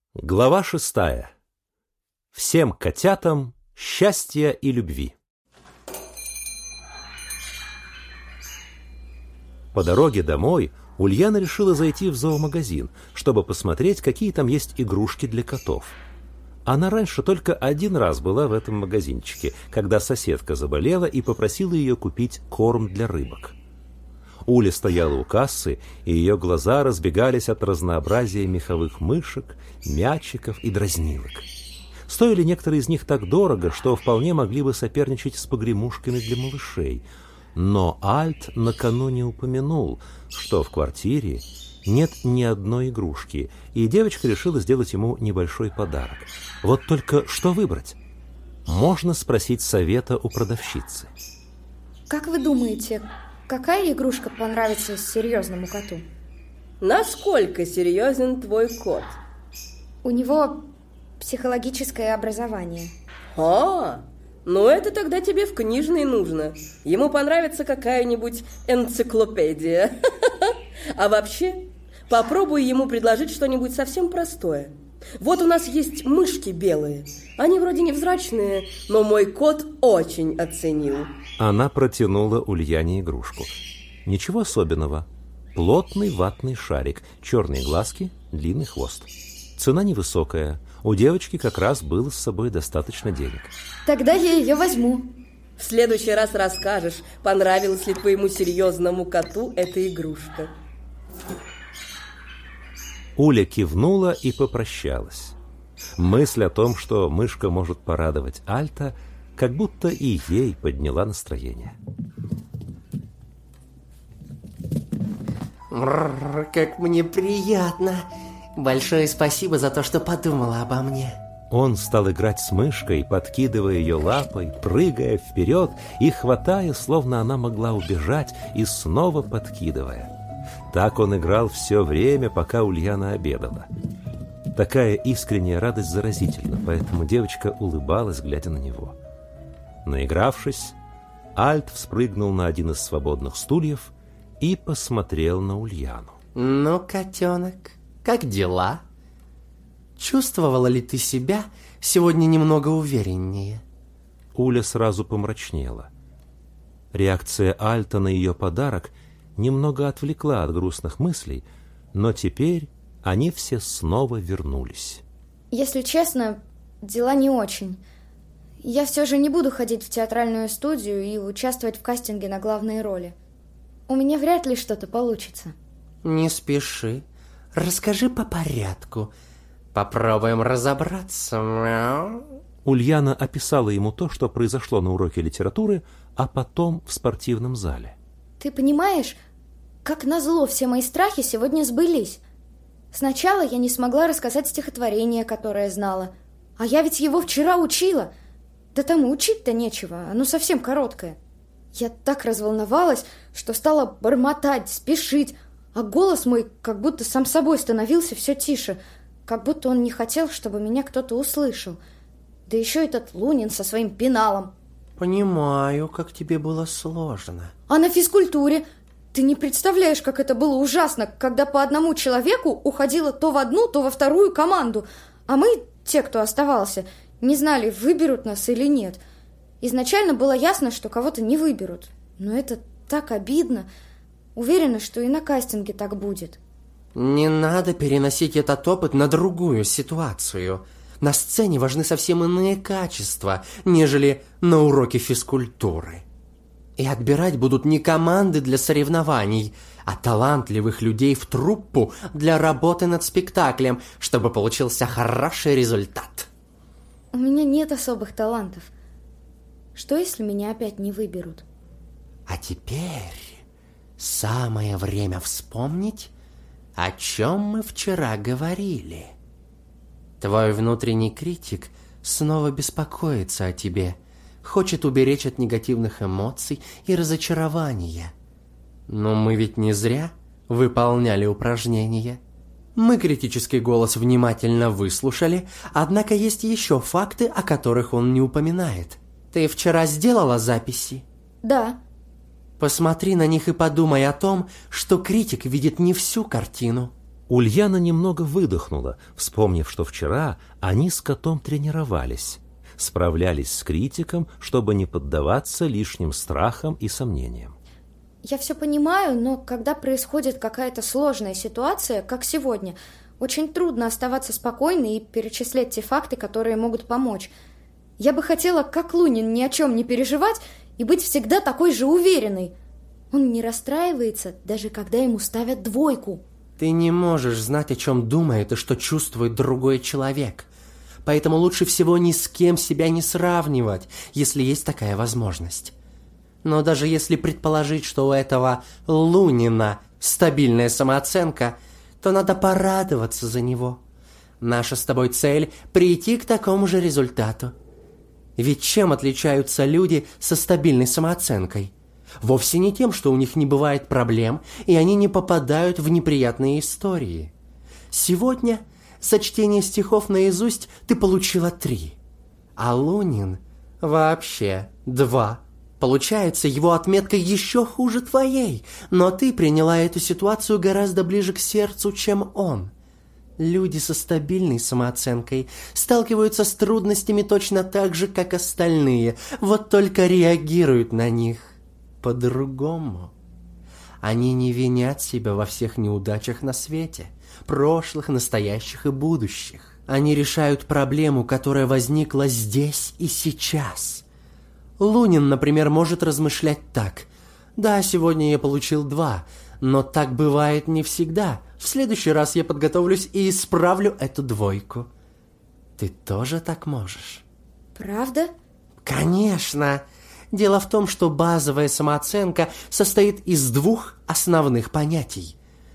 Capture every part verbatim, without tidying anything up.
Глава шестая. Всем котятам счастья и любви. По дороге домой Ульяна решила зайти в зоомагазин, чтобы посмотреть, какие там есть игрушки для котов. Она раньше только один раз была в этом магазинчике, когда соседка заболела и попросила ее купить корм для рыбок. Уля стояла у кассы, и ее глаза разбегались от разнообразия меховых мышек, мячиков и дразнилок. Стоили некоторые из них так дорого, что вполне могли бы соперничать с погремушками для малышей. Но Альт накануне упомянул, что в квартире нет ни одной игрушки, и девочка решила сделать ему небольшой подарок. Вот только что выбрать? Можно спросить совета у продавщицы. Как вы думаете, какая игрушка понравится серьезному коту? Насколько серьезен твой кот? У него психологическое образование. А, ну это тогда тебе в книжной нужно. Ему понравится какая-нибудь энциклопедия. А вообще, попробуй ему предложить что-нибудь совсем простое. Вот у нас есть мышки белые. Они вроде невзрачные, но мой кот очень оценил. Она протянула Ульяне игрушку. Ничего особенного. Плотный ватный шарик, черные глазки, длинный хвост. Цена невысокая. У девочки как раз было с собой достаточно денег. Тогда я ее возьму. В следующий раз расскажешь, понравилась ли твоему серьезному коту эта игрушка. Уля кивнула и попрощалась. Мысль о том, что мышка может порадовать Альта, как будто и ей подняла настроение. Как мне приятно. Большое спасибо за то, что подумала обо мне. Он стал играть с мышкой, подкидывая ее лапой, прыгая вперед и хватая, словно она могла убежать, и снова подкидывая. Так он играл все время, пока Ульяна обедала. Такая искренняя радость заразительна, поэтому девочка улыбалась, глядя на него. Наигравшись, Альт вспрыгнул на один из свободных стульев и посмотрел на Ульяну. Ну, котенок, как дела? Чувствовала ли ты себя сегодня немного увереннее? Уля сразу помрачнела. Реакция Альта на ее подарок немного отвлекла от грустных мыслей, но теперь они все снова вернулись. Если честно, дела не очень. Я все же не буду ходить в театральную студию и участвовать в кастинге на главные роли. У меня вряд ли что-то получится. Не спеши. Расскажи по порядку. Попробуем разобраться. Ульяна описала ему то, что произошло на уроке литературы, а потом в спортивном зале. Ты понимаешь, как назло все мои страхи сегодня сбылись. Сначала я не смогла рассказать стихотворение, которое знала. А я ведь его вчера учила. Да там и учить-то нечего, оно совсем короткое. Я так разволновалась, что стала бормотать, спешить, а голос мой как будто сам собой становился все тише, как будто он не хотел, чтобы меня кто-то услышал. Да еще этот Лунин со своим пеналом. Понимаю, как тебе было сложно. А на физкультуре? Ты не представляешь, как это было ужасно, когда по одному человеку уходило то в одну, то во вторую команду, а мы, те, кто оставался, не знали, выберут нас или нет. Изначально было ясно, что кого-то не выберут, но это так обидно. Уверена, что и на кастинге так будет. Не надо переносить этот опыт на другую ситуацию. На сцене важны совсем иные качества, нежели на уроке физкультуры. И отбирать будут не команды для соревнований, а талантливых людей в труппу для работы над спектаклем, чтобы получился хороший результат. У меня нет особых талантов. Что, если меня опять не выберут? А теперь самое время вспомнить, о чем мы вчера говорили. Твой внутренний критик снова беспокоится о тебе, хочет уберечь от негативных эмоций и разочарования. Но мы ведь не зря выполняли упражнения. Мы критический голос внимательно выслушали, однако есть еще факты, о которых он не упоминает. Ты вчера сделала записи? Да. Посмотри на них и подумай о том, что критик видит не всю картину. Ульяна немного выдохнула, вспомнив, что вчера они с котом тренировались, справлялись с критиком, чтобы не поддаваться лишним страхам и сомнениям. Я все понимаю, но когда происходит какая-то сложная ситуация, как сегодня, очень трудно оставаться спокойной и перечислять те факты, которые могут помочь. Я бы хотела, как Лунин, ни о чем не переживать и быть всегда такой же уверенной. Он не расстраивается, даже когда ему ставят двойку. Ты не можешь знать, о чем думает и что чувствует другой человек. Поэтому лучше всего ни с кем себя не сравнивать, если есть такая возможность. Но даже если предположить, что у этого Лунина стабильная самооценка, то надо порадоваться за него. Наша с тобой цель – прийти к такому же результату. Ведь чем отличаются люди со стабильной самооценкой? Вовсе не тем, что у них не бывает проблем, и они не попадают в неприятные истории. Сегодня за чтение стихов наизусть ты получила три, а Лунин вообще два. Получается, его отметка еще хуже твоей, но ты приняла эту ситуацию гораздо ближе к сердцу, чем он. Люди со стабильной самооценкой сталкиваются с трудностями точно так же, как остальные, вот только реагируют на них по-другому. Они не винят себя во всех неудачах на свете, прошлых, настоящих и будущих. Они решают проблему, которая возникла здесь и сейчас. Лунин, например, может размышлять так. Да, сегодня я получил два, но так бывает не всегда. В следующий раз я подготовлюсь и исправлю эту двойку. Ты тоже так можешь? Правда? Конечно. Дело в том, что базовая самооценка состоит из двух основных понятий.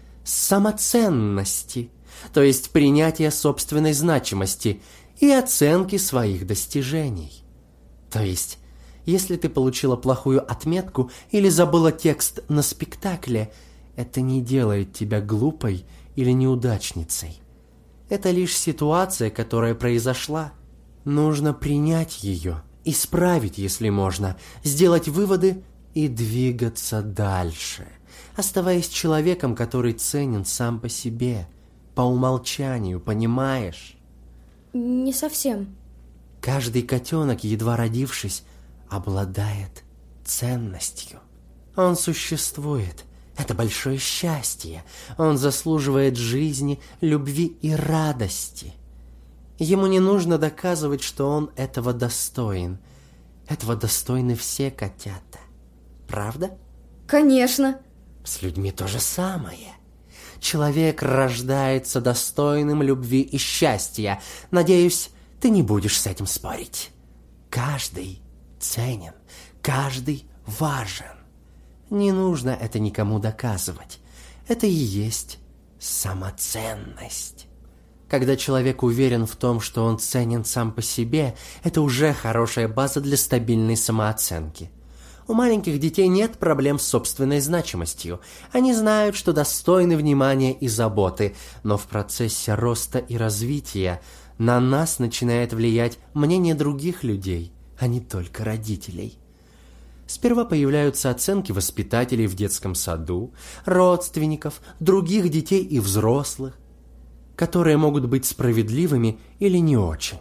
Самоценности, то есть принятия собственной значимости, и оценки своих достижений. То есть, если ты получила плохую отметку или забыла текст на спектакле, это не делает тебя глупой или неудачницей. Это лишь ситуация, которая произошла. Нужно принять ее, исправить, если можно, сделать выводы и двигаться дальше, оставаясь человеком, который ценен сам по себе, по умолчанию, понимаешь? Не совсем. Каждый котенок, едва родившись, обладает ценностью. Он существует. Это большое счастье. Он заслуживает жизни, любви и радости. Ему не нужно доказывать, что он этого достоин. Этого достойны все котята. Правда? Конечно. С людьми то же самое. Человек рождается достойным любви и счастья. Надеюсь, ты не будешь с этим спорить. Каждый ценен, каждый важен. Не нужно это никому доказывать. Это и есть самоценность. Когда человек уверен в том, что он ценен сам по себе, это уже хорошая база для стабильной самооценки. У маленьких детей нет проблем с собственной значимостью. Они знают, что достойны внимания и заботы, но в процессе роста и развития на нас начинает влиять мнение других людей, а не только родителей. Сперва появляются оценки воспитателей в детском саду, родственников, других детей и взрослых, которые могут быть справедливыми или не очень.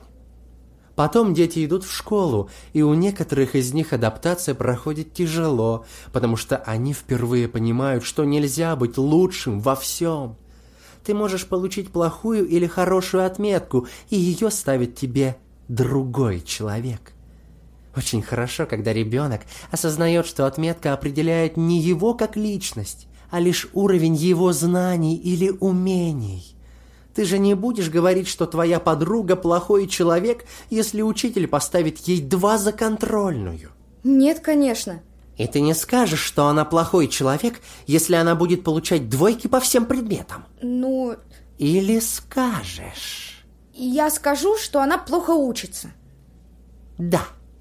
Потом дети идут в школу, и у некоторых из них адаптация проходит тяжело, потому что они впервые понимают, что нельзя быть лучшим во всем. Ты можешь получить плохую или хорошую отметку, и ее ставит тебе другой человек. Очень хорошо, когда ребенок осознает, что отметка определяет не его как личность, а лишь уровень его знаний или умений. Ты же не будешь говорить, что твоя подруга плохой человек, если учитель поставит ей два за контрольную. Нет, конечно. И ты не скажешь, что она плохой человек, если она будет получать двойки по всем предметам. Ну... Или скажешь? Я скажу, что она плохо учится. Да.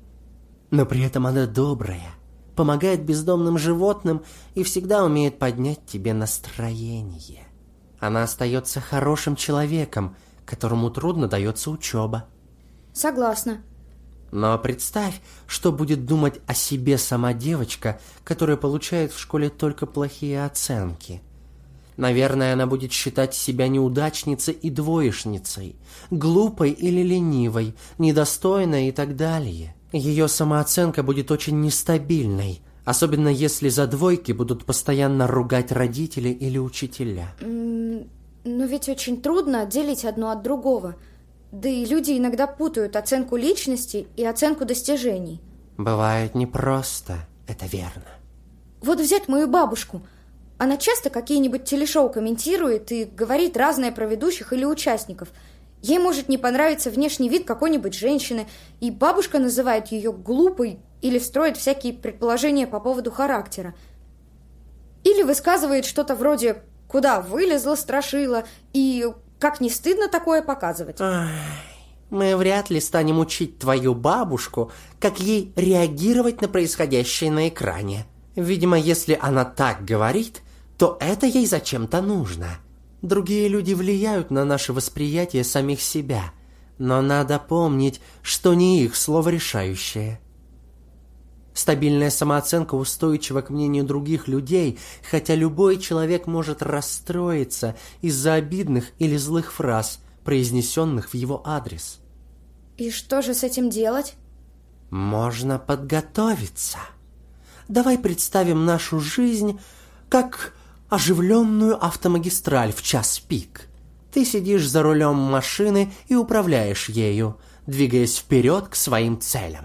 Но при этом она добрая, помогает бездомным животным и всегда умеет поднять тебе настроение. Она остается хорошим человеком, которому трудно дается учеба. Согласна. Но представь, что будет думать о себе сама девочка, которая получает в школе только плохие оценки. Наверное, она будет считать себя неудачницей и двоечницей, глупой или ленивой, недостойной и так далее. Ее самооценка будет очень нестабильной, особенно если за двойки будут постоянно ругать родители или учителя. М, Но ведь очень трудно отделить одно от другого. Да и люди иногда путают оценку личности и оценку достижений. Бывает непросто, это верно. Вот взять мою бабушку. Она часто какие-нибудь телешоу комментирует и говорит разное про ведущих или участников. Ей может не понравиться внешний вид какой-нибудь женщины, и бабушка называет ее глупой или строит всякие предположения по поводу характера. Или высказывает что-то вроде «куда вылезла страшила» и «как не стыдно такое показывать». Ай, мы вряд ли станем учить твою бабушку, как ей реагировать на происходящее на экране. Видимо, если она так говорит, то это ей зачем-то нужно. Другие люди влияют на наше восприятие самих себя, но надо помнить, что не их слово решающее. Стабильная самооценка устойчива к мнению других людей, хотя любой человек может расстроиться из-за обидных или злых фраз, произнесенных в его адрес. И что же с этим делать? Можно подготовиться. Давай представим нашу жизнь как оживленную автомагистраль в час пик. Ты сидишь за рулем машины и управляешь ею, двигаясь вперед к своим целям.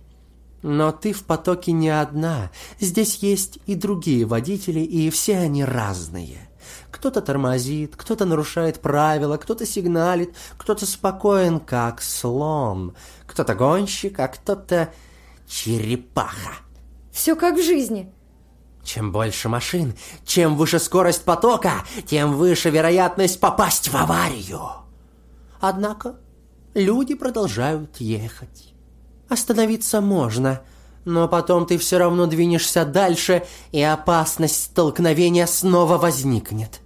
Но ты в потоке не одна. Здесь есть и другие водители, и все они разные. Кто-то тормозит, кто-то нарушает правила, кто-то сигналит, кто-то спокоен, как слон, кто-то гонщик, а кто-то черепаха. Все как в жизни. Чем больше машин, чем выше скорость потока, тем выше вероятность попасть в аварию. Однако люди продолжают ехать. Остановиться можно, но потом ты все равно двинешься дальше, и опасность столкновения снова возникнет.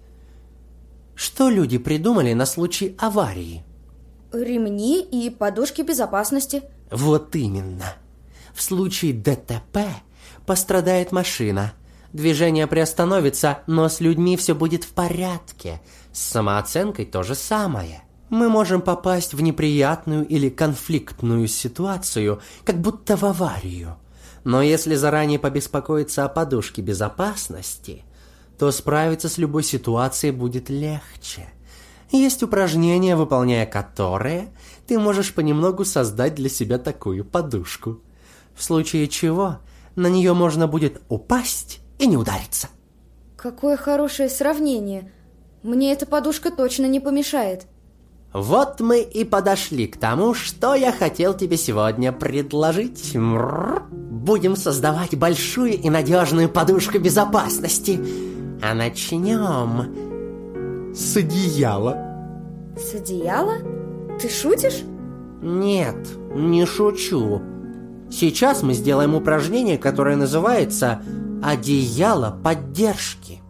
Что люди придумали на случай аварии? Ремни и подушки безопасности. Вот именно. В случае ДТП пострадает машина. Движение приостановится, но с людьми все будет в порядке. С самооценкой то же самое. Мы можем попасть в неприятную или конфликтную ситуацию, как будто в аварию. Но если заранее побеспокоиться о подушке безопасности, то справиться с любой ситуацией будет легче. Есть упражнения, выполняя которые ты можешь понемногу создать для себя такую подушку. В случае чего на нее можно будет упасть и не удариться. Какое хорошее сравнение. Мне эта подушка точно не помешает. Вот мы и подошли к тому, что я хотел тебе сегодня предложить. Будем создавать большую и надежную подушку безопасности. А начнем с одеяла. С одеяла? Ты шутишь? Нет, не шучу. Сейчас мы сделаем упражнение, которое называется «Одеяло поддержки».